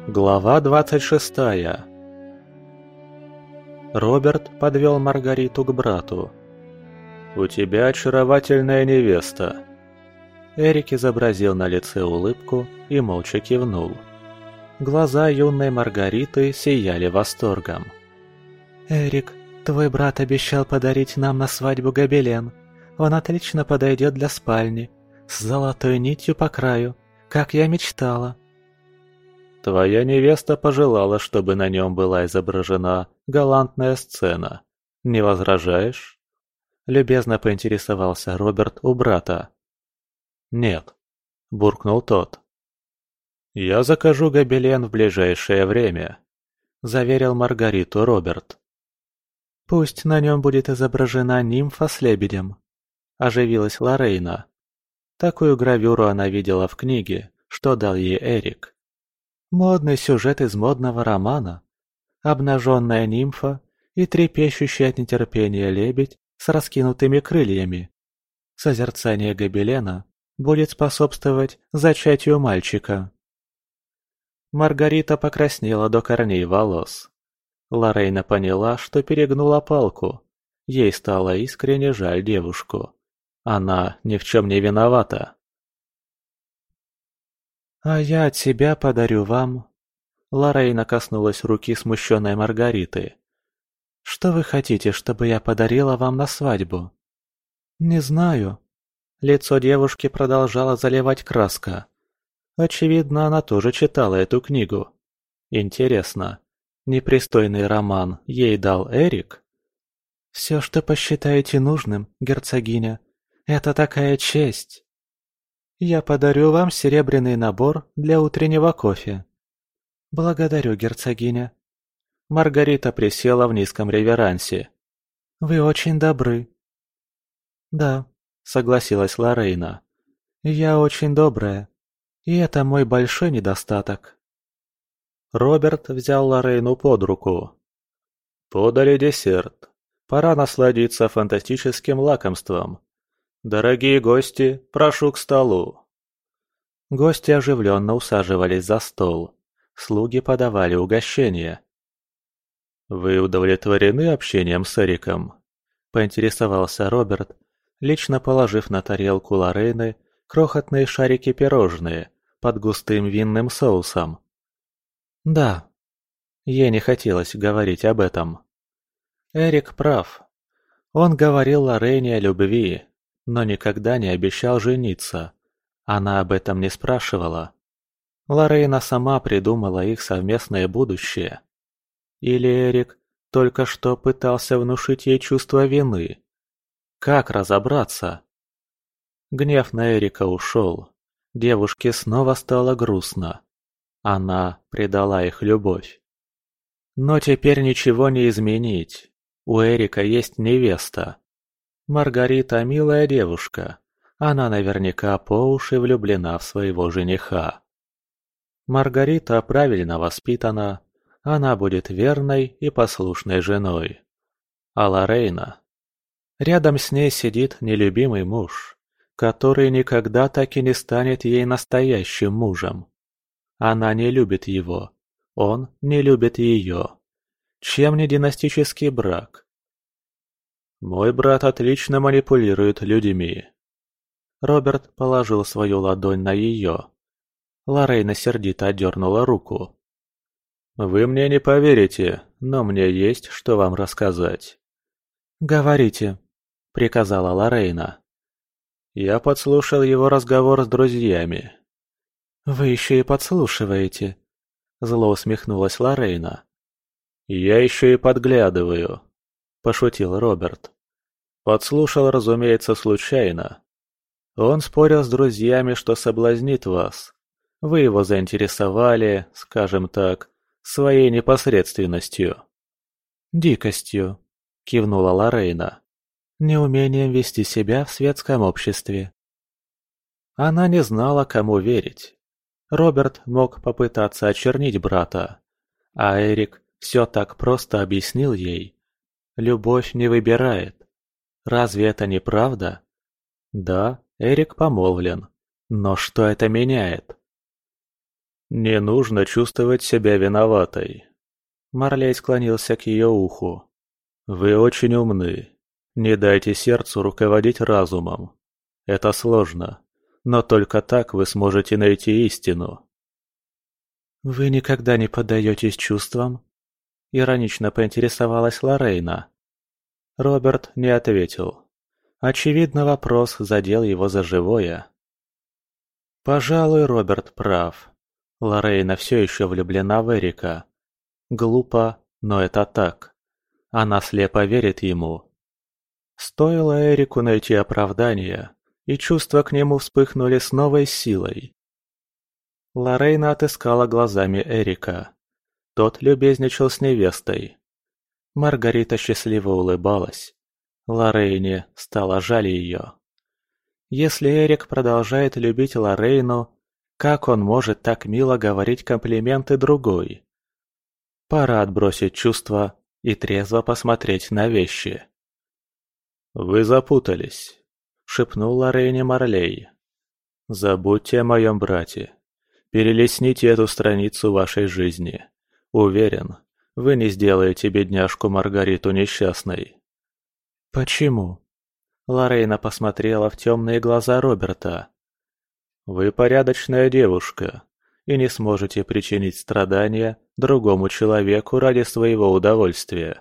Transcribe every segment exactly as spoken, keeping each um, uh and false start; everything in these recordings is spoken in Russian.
Глава двадцать шестая. Роберт подвел Маргариту к брату. «У тебя очаровательная невеста». Эрик изобразил на лице улыбку и молча кивнул. Глаза юной Маргариты сияли восторгом. «Эрик, твой брат обещал подарить нам на свадьбу гобелен. Он отлично подойдет для спальни, с золотой нитью по краю, как я мечтала». «Твоя невеста пожелала, чтобы на нем была изображена галантная сцена. Не возражаешь?» Любезно поинтересовался Роберт у брата. «Нет», – буркнул тот. «Я закажу гобелен в ближайшее время», – заверил Маргариту Роберт. «Пусть на нем будет изображена нимфа с лебедем», – оживилась Лорейна. Такую гравюру она видела в книге, что дал ей Эрик. Модный сюжет из модного романа. Обнаженная нимфа и трепещущий от нетерпения лебедь с раскинутыми крыльями. Созерцание гобелена будет способствовать зачатию мальчика. Маргарита покраснела до корней волос. Лорейна поняла, что перегнула палку. Ей стало искренне жаль девушку. Она ни в чем не виновата. «А я от себя подарю вам...» Лорейна коснулась руки смущенной Маргариты. «Что вы хотите, чтобы я подарила вам на свадьбу?» «Не знаю». Лицо девушки продолжало заливать краска. Очевидно, она тоже читала эту книгу. Интересно, непристойный роман ей дал Эрик? «Все, что посчитаете нужным, герцогиня, это такая честь». «Я подарю вам серебряный набор для утреннего кофе». «Благодарю, герцогиня». Маргарита присела в низком реверансе. «Вы очень добры». «Да», — согласилась Лорейна. «Я очень добрая, и это мой большой недостаток». Роберт взял Лорейну под руку. «Подали десерт. Пора насладиться фантастическим лакомством. Дорогие гости, прошу к столу». Гости оживленно усаживались за стол. Слуги подавали угощения. «Вы удовлетворены общением с Эриком?» – поинтересовался Роберт, лично положив на тарелку Лорейны крохотные шарики-пирожные под густым винным соусом. «Да». Ей не хотелось говорить об этом. Эрик прав. Он говорил Лорейне о любви, но никогда не обещал жениться. Она об этом не спрашивала. Лорейна сама придумала их совместное будущее. Или Эрик только что пытался внушить ей чувство вины? Как разобраться? Гнев на Эрика ушел. Девушке снова стало грустно. Она предала их любовь. Но теперь ничего не изменить. У Эрика есть невеста. Маргарита милая девушка. Она наверняка по уши влюблена в своего жениха. Маргарита правильно воспитана. Она будет верной и послушной женой. А Лорейна? Рядом с ней сидит нелюбимый муж, который никогда так и не станет ей настоящим мужем. Она не любит его. Он не любит ее. Чем не династический брак? «Мой брат отлично манипулирует людьми». Роберт положил свою ладонь на ее. Лорейна сердито отдернула руку. «Вы мне не поверите, но мне есть что вам рассказать». «Говорите», — приказала Лорейна. Я подслушал его разговор с друзьями. «Вы еще и подслушиваете», — зло усмехнулась Лорейна. «Я еще и подглядываю», — пошутил Роберт. «Подслушал, разумеется, случайно. Он спорил с друзьями, что соблазнит вас. Вы его заинтересовали, скажем так, своей непосредственностью». «Дикостью», — кивнула Лорейна. «Неумением вести себя в светском обществе». Она не знала, кому верить. Роберт мог попытаться очернить брата, а Эрик все так просто объяснил ей. Любовь не выбирает. Разве это не правда? Да, Эрик помолвлен, но что это меняет? Не нужно чувствовать себя виноватой. Марлей склонился к ее уху. Вы очень умны. Не дайте сердцу руководить разумом. Это сложно, но только так вы сможете найти истину. Вы никогда не поддаетесь чувствам? Иронично поинтересовалась Лорейна. Роберт не ответил. Очевидно, вопрос задел его за живое. Пожалуй, Роберт прав. Лорейна все еще влюблена в Эрика. Глупо, но это так. Она слепо верит ему. Стоило Эрику найти оправдание, и чувства к нему вспыхнули с новой силой. Лорейна отыскала глазами Эрика. Тот любезничал с невестой. Маргарита счастливо улыбалась. Лорейне стало жаль ее. Если Эрик продолжает любить Лорейну, как он может так мило говорить комплименты другой? Пора отбросить чувства и трезво посмотреть на вещи. «Вы запутались», — шепнул Лорейне Марлей. «Забудьте о моем брате. Перелистните эту страницу вашей жизни. Уверен, вы не сделаете бедняжку Маргариту несчастной». «Почему?» Лорейна посмотрела в темные глаза Роберта. «Вы порядочная девушка и не сможете причинить страдания другому человеку ради своего удовольствия».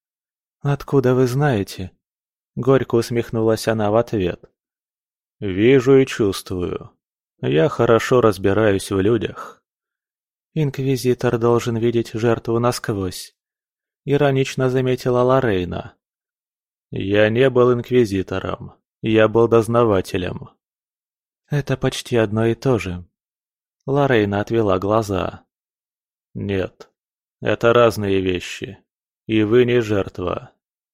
«Откуда вы знаете?» Горько усмехнулась она в ответ. «Вижу и чувствую. Я хорошо разбираюсь в людях». «Инквизитор должен видеть жертву насквозь», — иронично заметила Лорейна. «Я не был инквизитором, я был дознавателем». «Это почти одно и то же». Лорейна отвела глаза. «Нет, это разные вещи, и вы не жертва».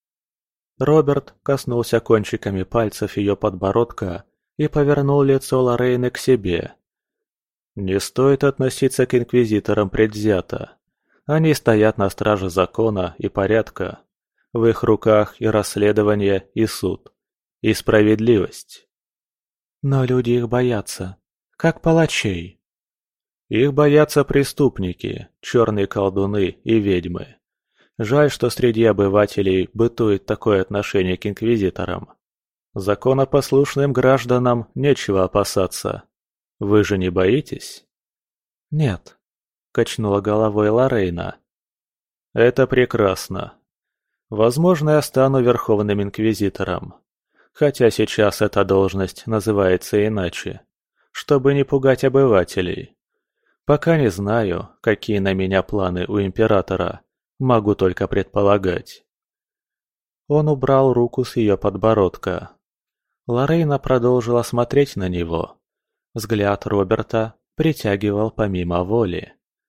Роберт коснулся кончиками пальцев ее подбородка и повернул лицо Лорейны к себе. «Не стоит относиться к инквизиторам предвзято. Они стоят на страже закона и порядка. В их руках и расследование, и суд, и справедливость». «Но люди их боятся, как палачей». «Их боятся преступники, черные колдуны и ведьмы. Жаль, что среди обывателей бытует такое отношение к инквизиторам. Законопослушным гражданам нечего опасаться. Вы же не боитесь?» «Нет», — качнула головой Лорейна. «Это прекрасно. Возможно, я стану Верховным Инквизитором. Хотя сейчас эта должность называется иначе, чтобы не пугать обывателей. Пока не знаю, какие на меня планы у Императора, могу только предполагать». Он убрал руку с ее подбородка. Лорейна продолжила смотреть на него. Взгляд Роберта притягивал помимо воли.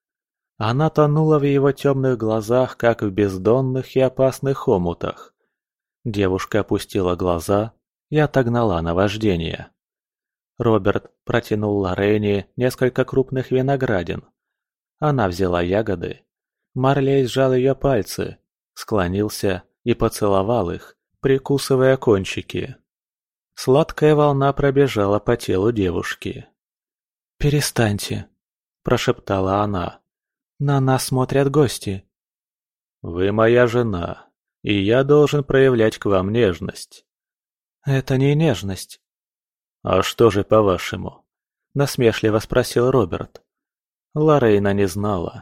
Она тонула в его темных глазах, как в бездонных и опасных омутах. Девушка опустила глаза и отогнала наваждение. Роберт протянул Лорейне несколько крупных виноградин. Она взяла ягоды. Марлей сжал ее пальцы, склонился и поцеловал их, прикусывая кончики. Сладкая волна пробежала по телу девушки. «Перестаньте», – прошептала она. «На нас смотрят гости». «Вы моя жена, и я должен проявлять к вам нежность». «Это не нежность». «А что же, по-вашему?» – насмешливо спросил Роберт. Лорейна не знала.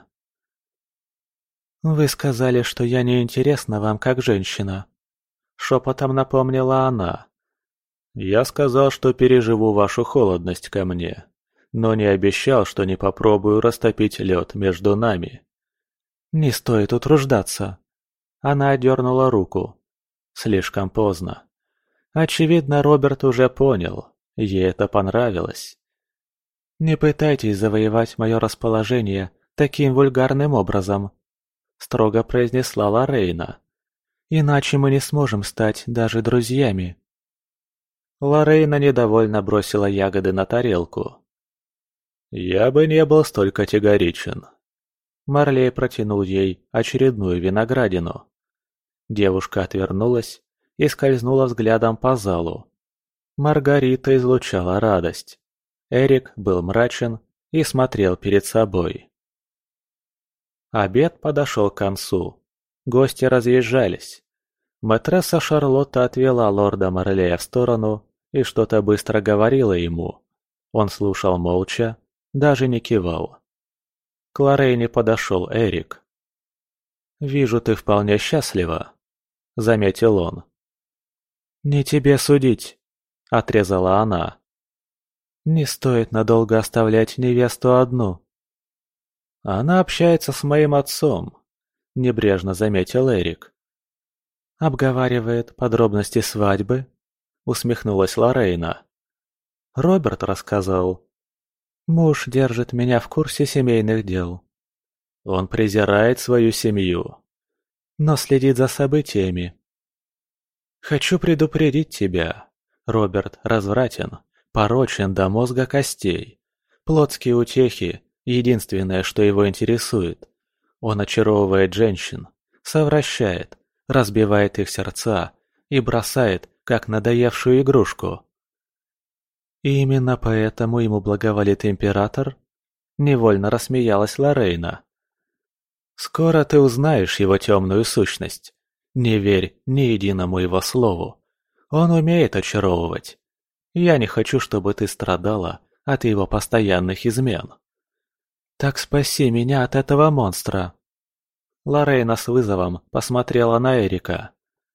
«Вы сказали, что я не интересна вам как женщина», – шепотом напомнила она. «Я сказал, что переживу вашу холодность ко мне, но не обещал, что не попробую растопить лед между нами». «Не стоит утруждаться». Она отдернула руку. Слишком поздно. Очевидно, Роберт уже понял, ей это понравилось. «Не пытайтесь завоевать мое расположение таким вульгарным образом», — строго произнесла Лорейна. «Иначе мы не сможем стать даже друзьями». Лорейна недовольно бросила ягоды на тарелку. «Я бы не был столь категоричен». Марлей протянул ей очередную виноградину. Девушка отвернулась и скользнула взглядом по залу. Маргарита излучала радость. Эрик был мрачен и смотрел перед собой. Обед подошел к концу. Гости разъезжались. Мэтресса Шарлотта отвела лорда Марлея в сторону и что-то быстро говорила ему. Он слушал молча, даже не кивал. К Лорейне подошел Эрик. «Вижу, ты вполне счастлива», — заметил он. «Не тебе судить», — отрезала она. «Не стоит надолго оставлять невесту одну». «Она общается с моим отцом», — небрежно заметил Эрик. «Обговаривает подробности свадьбы?» — усмехнулась Лорейна. «Роберт рассказал. Муж держит меня в курсе семейных дел. Он презирает свою семью, но следит за событиями. Хочу предупредить тебя. Роберт развратен, порочен до мозга костей. Плотские утехи — единственное, что его интересует. Он очаровывает женщин, совращает, разбивает их сердца и бросает, как надоевшую игрушку. И именно поэтому ему благоволит император? Невольно рассмеялась Лорейна. Скоро ты узнаешь его темную сущность. Не верь ни единому его слову. Он умеет очаровывать. Я не хочу, чтобы ты страдала от его постоянных измен. Так спаси меня от этого монстра. Лорейна с вызовом посмотрела на Эрика.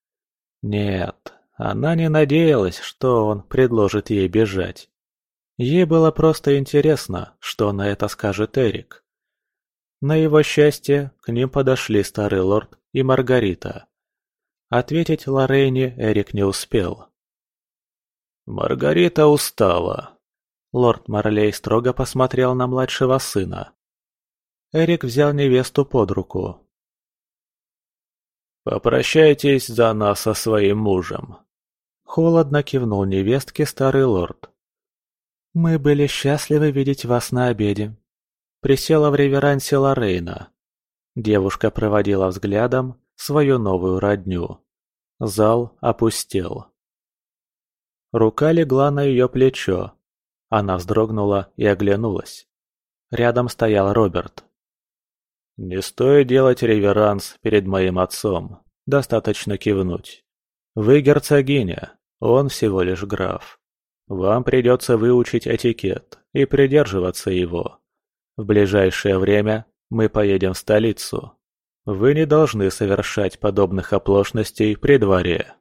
Нет, она не надеялась, что он предложит ей бежать. Ей было просто интересно, что на это скажет Эрик. На его счастье, к ним подошли старый лорд и Маргарита. Ответить Лорейне Эрик не успел. «Маргарита устала». Лорд Марлей строго посмотрел на младшего сына. Эрик взял невесту под руку. «Попрощайтесь за нас со своим мужем», — холодно кивнул невестке старый лорд. «Мы были счастливы видеть вас на обеде», — присела в реверансе Лорейна. Девушка проводила взглядом свою новую родню. Зал опустел. Рука легла на ее плечо. Она вздрогнула и оглянулась. Рядом стоял Роберт. «Не стоит делать реверанс перед моим отцом. Достаточно кивнуть. Вы герцогиня, он всего лишь граф. Вам придется выучить этикет и придерживаться его. В ближайшее время мы поедем в столицу. Вы не должны совершать подобных оплошностей при дворе».